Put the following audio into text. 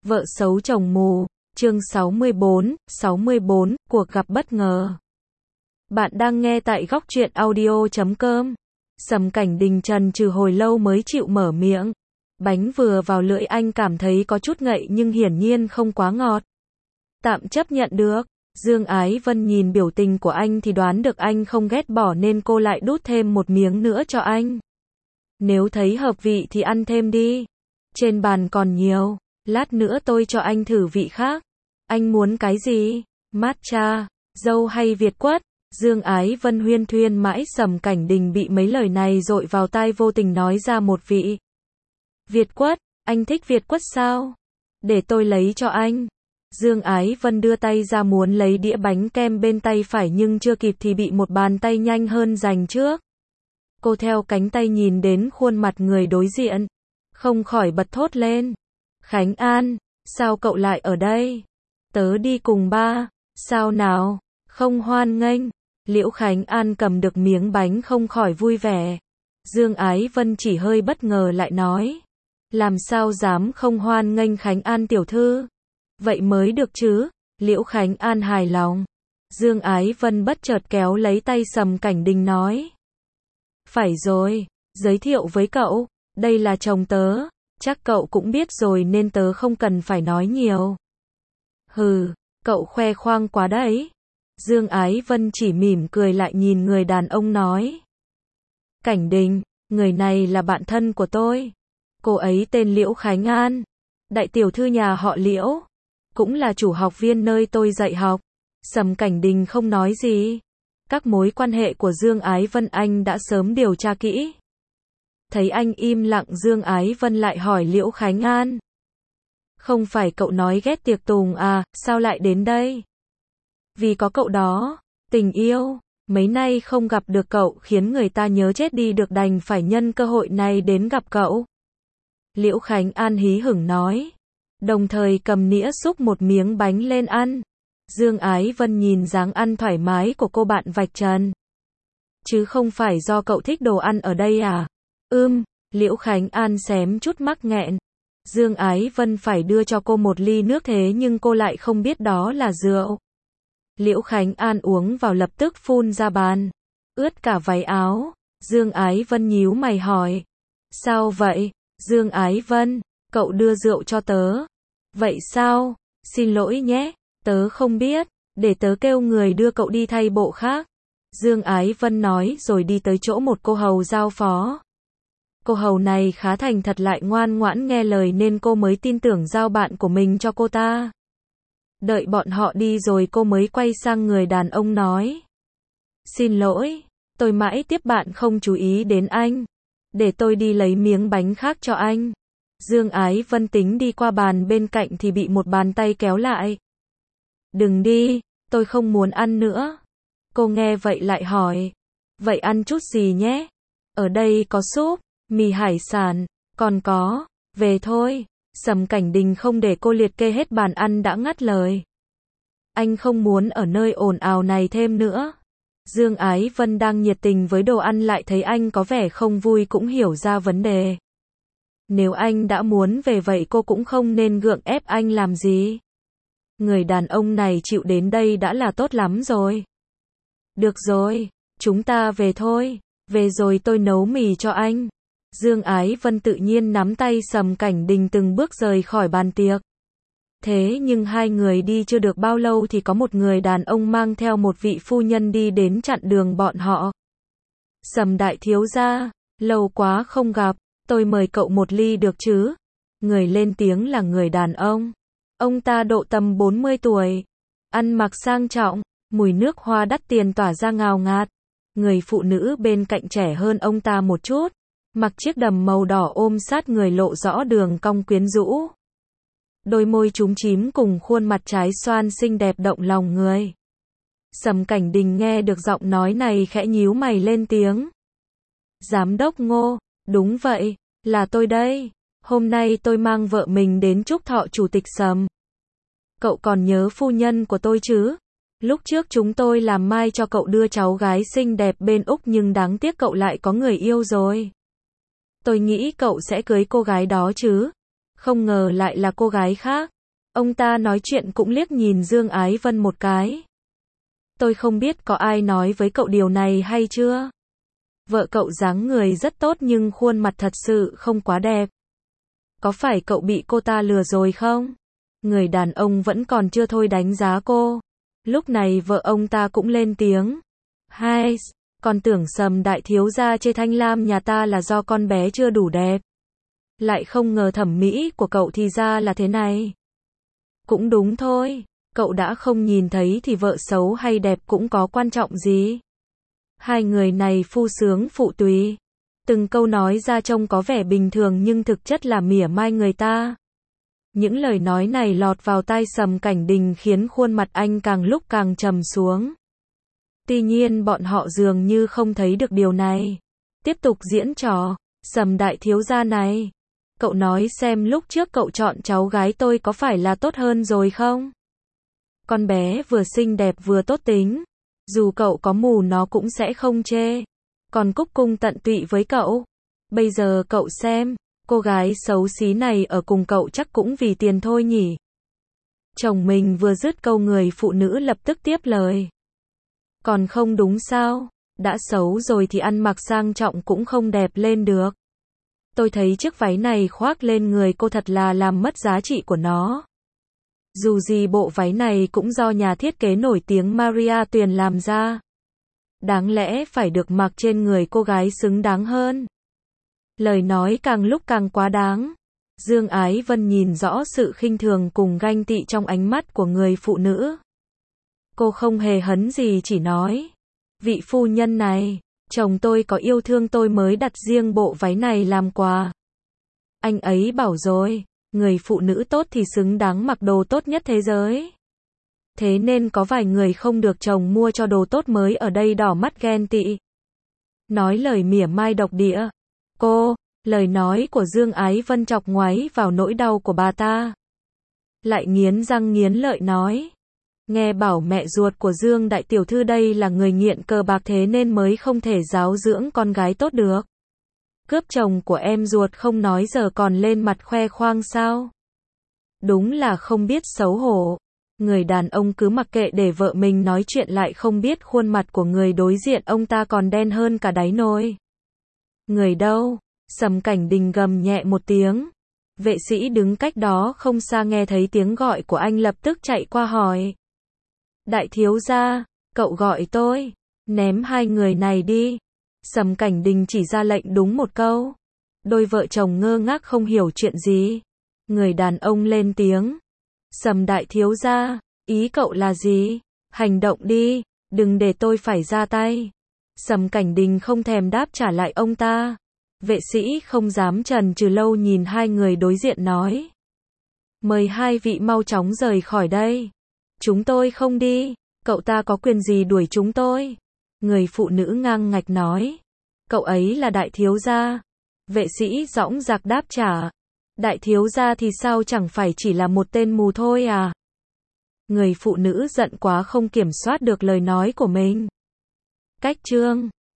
Vợ xấu chồng mù, chương 64, cuộc gặp bất ngờ. Bạn đang nghe tại góc truyện audio.com. Sầm Cảnh Đình trần trừ hồi lâu mới chịu mở miệng. Bánh vừa vào lưỡi anh cảm thấy có chút ngậy nhưng hiển nhiên không quá ngọt. Tạm chấp nhận được. Dương Ái Vân nhìn biểu tình của anh thì đoán được anh không ghét bỏ nên cô lại đút thêm một miếng nữa cho anh. Nếu thấy hợp vị thì ăn thêm đi. Trên bàn còn nhiều. Lát nữa tôi cho anh thử vị khác. Anh muốn cái gì? Matcha, dâu hay Việt quất? Dương Ái Vân huyên thuyên mãi Sầm Cảnh Đình bị mấy lời này dội vào tai vô tình nói ra một vị. Việt quất, anh thích Việt quất sao? Để tôi lấy cho anh. Dương Ái Vân đưa tay ra muốn lấy đĩa bánh kem bên tay phải nhưng chưa kịp thì bị một bàn tay nhanh hơn giành trước. Cô theo cánh tay nhìn đến khuôn mặt người đối diện. Không khỏi bật thốt lên. Khánh An, sao cậu lại ở đây? Tớ đi cùng ba. Sao nào? Không hoan nghênh. Liễu Khánh An cầm được miếng bánh không khỏi vui vẻ. Dương Ái Vân chỉ hơi bất ngờ lại nói. Làm sao dám không hoan nghênh Khánh An tiểu thư? Vậy mới được chứ. Liễu Khánh An hài lòng. Dương Ái Vân bất chợt kéo lấy tay Sầm Cảnh Đình nói. Phải rồi, giới thiệu với cậu, đây là chồng tớ. Chắc cậu cũng biết rồi nên tớ không cần phải nói nhiều. Hừ, cậu khoe khoang quá đấy. Dương Ái Vân chỉ mỉm cười lại nhìn người đàn ông nói. Cảnh Đình, người này là bạn thân của tôi. Cô ấy tên Liễu Khánh An. Đại tiểu thư nhà họ Liễu. Cũng là chủ học viên nơi tôi dạy học. Sầm Cảnh Đình không nói gì. Các mối quan hệ của Dương Ái Vân anh đã sớm điều tra kỹ. Thấy anh im lặng Dương Ái Vân lại hỏi Liễu Khánh An. Không phải cậu nói ghét tiệc tùng à, sao lại đến đây? Vì có cậu đó, tình yêu, mấy nay không gặp được cậu khiến người ta nhớ chết đi được đành phải nhân cơ hội này đến gặp cậu. Liễu Khánh An hí hửng nói, đồng thời cầm nĩa xúc một miếng bánh lên ăn. Dương Ái Vân nhìn dáng ăn thoải mái của cô bạn vạch trần. Chứ không phải do cậu thích đồ ăn ở đây à? Liễu Khánh An xém chút mắc nghẹn. Dương Ái Vân phải đưa cho cô một ly nước thế nhưng cô lại không biết đó là rượu. Liễu Khánh An uống vào lập tức phun ra bàn. Ướt cả váy áo. Dương Ái Vân nhíu mày hỏi. Sao vậy? Dương Ái Vân, cậu đưa rượu cho tớ. Vậy sao? Xin lỗi nhé, tớ không biết. Để tớ kêu người đưa cậu đi thay bộ khác. Dương Ái Vân nói rồi đi tới chỗ một cô hầu giao phó. Cô hầu này khá thành thật lại ngoan ngoãn nghe lời nên cô mới tin tưởng giao bạn của mình cho cô ta. Đợi bọn họ đi rồi cô mới quay sang người đàn ông nói. Xin lỗi, tôi mãi tiếp bạn không chú ý đến anh. Để tôi đi lấy miếng bánh khác cho anh. Dương Ái Vân tính đi qua bàn bên cạnh thì bị một bàn tay kéo lại. Đừng đi, tôi không muốn ăn nữa. Cô nghe vậy lại hỏi. Vậy ăn chút gì nhé? Ở đây có súp, mì hải sản, còn có, về thôi. Sầm Cảnh Đình không để cô liệt kê hết bàn ăn đã ngắt lời. Anh không muốn ở nơi ồn ào này thêm nữa. Dương Ái Vân đang nhiệt tình với đồ ăn lại thấy anh có vẻ không vui cũng hiểu ra vấn đề. Nếu anh đã muốn về vậy cô cũng không nên gượng ép anh làm gì. Người đàn ông này chịu đến đây đã là tốt lắm rồi. Được rồi, chúng ta về thôi. Về rồi tôi nấu mì cho anh. Dương Ái Vân tự nhiên nắm tay Sầm Cảnh Đình từng bước rời khỏi bàn tiệc. Thế nhưng hai người đi chưa được bao lâu thì có một người đàn ông mang theo một vị phu nhân đi đến chặn đường bọn họ. Sầm đại thiếu gia, lâu quá không gặp, tôi mời cậu một ly được chứ? Người lên tiếng là người đàn ông. Ông ta độ tầm 40 tuổi, ăn mặc sang trọng, mùi nước hoa đắt tiền tỏa ra ngào ngạt. Người phụ nữ bên cạnh trẻ hơn ông ta một chút, mặc chiếc đầm màu đỏ ôm sát người lộ rõ đường cong quyến rũ. Đôi môi chúm chím cùng khuôn mặt trái xoan xinh đẹp động lòng người. Sầm Cảnh Đình nghe được giọng nói này khẽ nhíu mày lên tiếng. Giám đốc Ngô, đúng vậy, là tôi đây. Hôm nay tôi mang vợ mình đến chúc thọ chủ tịch Sầm. Cậu còn nhớ phu nhân của tôi chứ? Lúc trước chúng tôi làm mai cho cậu đưa cháu gái xinh đẹp bên Úc nhưng đáng tiếc cậu lại có người yêu rồi. Tôi nghĩ cậu sẽ cưới cô gái đó chứ. Không ngờ lại là cô gái khác. Ông ta nói chuyện cũng liếc nhìn Dương Ái Vân một cái. Tôi không biết có ai nói với cậu điều này hay chưa? Vợ cậu dáng người rất tốt nhưng khuôn mặt thật sự không quá đẹp. Có phải cậu bị cô ta lừa rồi không? Người đàn ông vẫn còn chưa thôi đánh giá cô. Lúc này vợ ông ta cũng lên tiếng. Hai, con tưởng Sầm đại thiếu gia chê Thanh Lam nhà ta là do con bé chưa đủ đẹp. Lại không ngờ thẩm mỹ của cậu thì ra là thế này. Cũng đúng thôi, cậu đã không nhìn thấy thì vợ xấu hay đẹp cũng có quan trọng gì. Hai người này phu sướng phụ tùy. Từng câu nói ra trông có vẻ bình thường nhưng thực chất là mỉa mai người ta. Những lời nói này lọt vào tai Sầm Cảnh Đình khiến khuôn mặt anh càng lúc càng trầm xuống. Tuy nhiên bọn họ dường như không thấy được điều này. Tiếp tục diễn trò. Sầm đại thiếu gia này. Cậu nói xem lúc trước cậu chọn cháu gái tôi có phải là tốt hơn rồi không? Con bé vừa xinh đẹp vừa tốt tính. Dù cậu có mù nó cũng sẽ không chê. Còn cúc cung tận tụy với cậu. Bây giờ cậu xem, cô gái xấu xí này ở cùng cậu chắc cũng vì tiền thôi nhỉ. Chồng mình vừa dứt câu người phụ nữ lập tức tiếp lời. Còn không đúng sao? Đã xấu rồi thì ăn mặc sang trọng cũng không đẹp lên được. Tôi thấy chiếc váy này khoác lên người cô thật là làm mất giá trị của nó. Dù gì bộ váy này cũng do nhà thiết kế nổi tiếng Maria Tuyền làm ra. Đáng lẽ phải được mặc trên người cô gái xứng đáng hơn. Lời nói càng lúc càng quá đáng. Dương Ái Vân nhìn rõ sự khinh thường cùng ganh tị trong ánh mắt của người phụ nữ. Cô không hề hấn gì chỉ nói. Vị phu nhân này, chồng tôi có yêu thương tôi mới đặt riêng bộ váy này làm quà. Anh ấy bảo rồi, người phụ nữ tốt thì xứng đáng mặc đồ tốt nhất thế giới. Thế nên có vài người không được chồng mua cho đồ tốt mới ở đây đỏ mắt ghen tị. Nói lời mỉa mai độc địa. Cô, lời nói của Dương Ái Vân chọc ngoáy vào nỗi đau của bà ta. Lại nghiến răng nghiến lợi nói. Nghe bảo mẹ ruột của Dương đại tiểu thư đây là người nghiện cờ bạc thế nên mới không thể giáo dưỡng con gái tốt được. Cướp chồng của em ruột không nói giờ còn lên mặt khoe khoang sao? Đúng là không biết xấu hổ. Người đàn ông cứ mặc kệ để vợ mình nói chuyện lại không biết khuôn mặt của người đối diện ông ta còn đen hơn cả đáy nồi. Người đâu? Sầm Cảnh Đình gầm nhẹ một tiếng. Vệ sĩ đứng cách đó không xa nghe thấy tiếng gọi của anh lập tức chạy qua hỏi. Đại thiếu gia, cậu gọi tôi, ném hai người này đi. Sầm Cảnh Đình chỉ ra lệnh đúng một câu. Đôi vợ chồng ngơ ngác không hiểu chuyện gì. Người đàn ông lên tiếng. Sầm đại thiếu gia, ý cậu là gì? Hành động đi, đừng để tôi phải ra tay. Sầm Cảnh Đình không thèm đáp trả lại ông ta. Vệ sĩ không dám chần chừ lâu nhìn hai người đối diện nói. Mời hai vị mau chóng rời khỏi đây. Chúng tôi không đi, cậu ta có quyền gì đuổi chúng tôi? Người phụ nữ ngang ngạch nói. Cậu ấy là đại thiếu gia. Vệ sĩ dõng dạc đáp trả. Đại thiếu gia thì sao chẳng phải chỉ là một tên mù thôi à? Người phụ nữ giận quá không kiểm soát được lời nói của mình. Cách chương